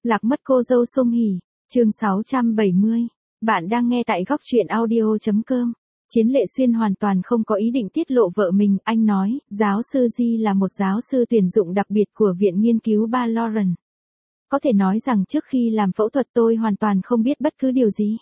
Lạc mất cô dâu Song Hỷ, chương 670. Bạn đang nghe tại góc truyện audio.com. Chiến Lệ Xuyên hoàn toàn không có ý định tiết lộ vợ mình, anh nói, giáo sư Di là một giáo sư tuyển dụng đặc biệt của Viện Nghiên cứu Ba Lauren. Có thể nói rằng trước khi làm phẫu thuật tôi hoàn toàn không biết bất cứ điều gì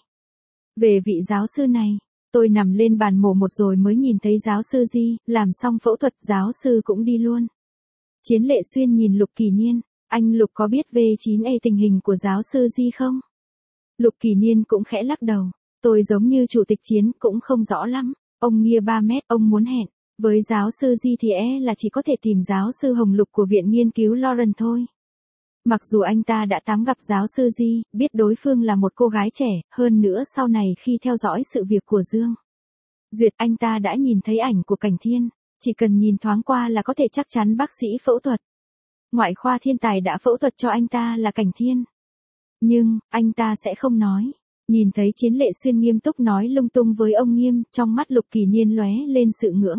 về vị giáo sư này. Tôi nằm lên bàn mổ một rồi mới nhìn thấy giáo sư Di, làm xong phẫu thuật giáo sư cũng đi luôn. Chiến Lệ Xuyên nhìn Lục Kỳ Niên, anh Lục có biết V9A tình hình của giáo sư Di không? Lục Kỳ Niên cũng khẽ lắc đầu, tôi giống như chủ tịch Chiến cũng không rõ lắm, ông Nghia 3 mét, ông muốn hẹn với giáo sư Di thì là chỉ có thể tìm giáo sư Hồng Lục của Viện Nghiên cứu Lauren thôi. Mặc dù anh ta đã tám gặp giáo sư Di, biết đối phương là một cô gái trẻ, hơn nữa sau này khi theo dõi sự việc của Dương Duyệt anh ta đã nhìn thấy ảnh của Cảnh Thiên, chỉ cần nhìn thoáng qua là có thể chắc chắn bác sĩ phẫu thuật ngoại khoa thiên tài đã phẫu thuật cho anh ta là Cảnh Thiên. Nhưng, anh ta sẽ không nói. Nhìn thấy Chiến Lệ Xuyên nghiêm túc nói lung tung với ông Nghiêm, trong mắt Lục Kỳ Niên lóe lên sự ngưỡng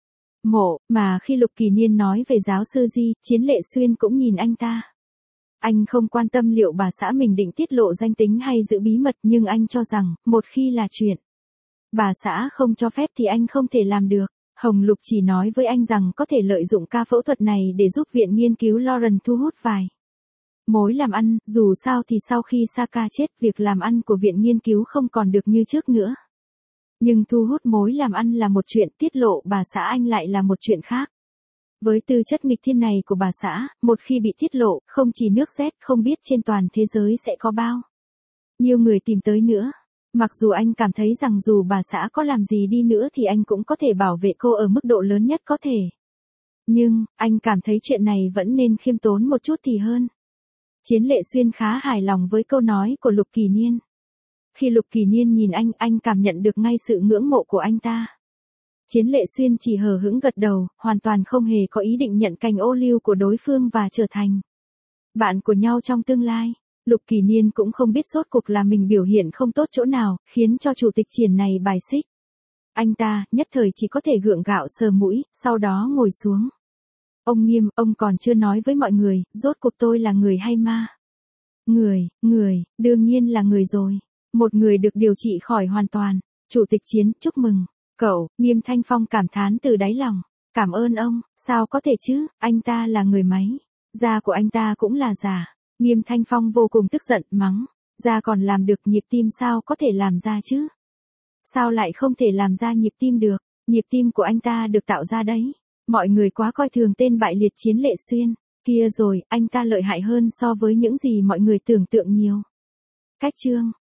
mộ, mà khi Lục Kỳ Niên nói về giáo sư Di, Chiến Lệ Xuyên cũng nhìn anh ta. Anh không quan tâm liệu bà xã mình định tiết lộ danh tính hay giữ bí mật, nhưng anh cho rằng, một khi là chuyện bà xã không cho phép thì anh không thể làm được. Hồng Lục chỉ nói với anh rằng có thể lợi dụng ca phẫu thuật này để giúp Viện Nghiên cứu Lauren thu hút vài mối làm ăn, dù sao thì sau khi Saka chết, việc làm ăn của Viện Nghiên cứu không còn được như trước nữa. Nhưng thu hút mối làm ăn là một chuyện, tiết lộ bà xã anh lại là một chuyện khác. Với tư chất nghịch thiên này của bà xã, một khi bị tiết lộ, không chỉ nước Z không biết trên toàn thế giới sẽ có bao nhiêu người tìm tới nữa. Mặc dù anh cảm thấy rằng dù bà xã có làm gì đi nữa thì anh cũng có thể bảo vệ cô ở mức độ lớn nhất có thể. Nhưng, anh cảm thấy chuyện này vẫn nên khiêm tốn một chút thì hơn. Chiến Lệ Xuyên khá hài lòng với câu nói của Lục Kỳ Niên. Khi Lục Kỳ Niên nhìn anh cảm nhận được ngay sự ngưỡng mộ của anh ta. Chiến Lệ Xuyên chỉ hờ hững gật đầu, hoàn toàn không hề có ý định nhận cành ô liu của đối phương và trở thành bạn của nhau trong tương lai. Lục Kỳ Niên cũng không biết rốt cuộc là mình biểu hiện không tốt chỗ nào, khiến cho chủ tịch Triển này bài xích. Anh ta, nhất thời chỉ có thể gượng gạo sờ mũi, sau đó ngồi xuống. Ông Nghiêm, ông còn chưa nói với mọi người, rốt cuộc tôi là người hay ma? Người, đương nhiên là người rồi. Một người được điều trị khỏi hoàn toàn. Chủ tịch Chiến, chúc mừng. Cậu, Nghiêm Thanh Phong cảm thán từ đáy lòng. Cảm ơn ông, sao có thể chứ, anh ta là người máy. Da của anh ta cũng là giả. Nghiêm Thanh Phong vô cùng tức giận, mắng. Da còn làm được nhịp tim sao có thể làm ra chứ? Sao lại không thể làm ra nhịp tim được? Nhịp tim của anh ta được tạo ra đấy. Mọi người quá coi thường tên bại liệt Chiến Lệ Xuyên. Kia rồi, anh ta lợi hại hơn so với những gì mọi người tưởng tượng nhiều. Cách chương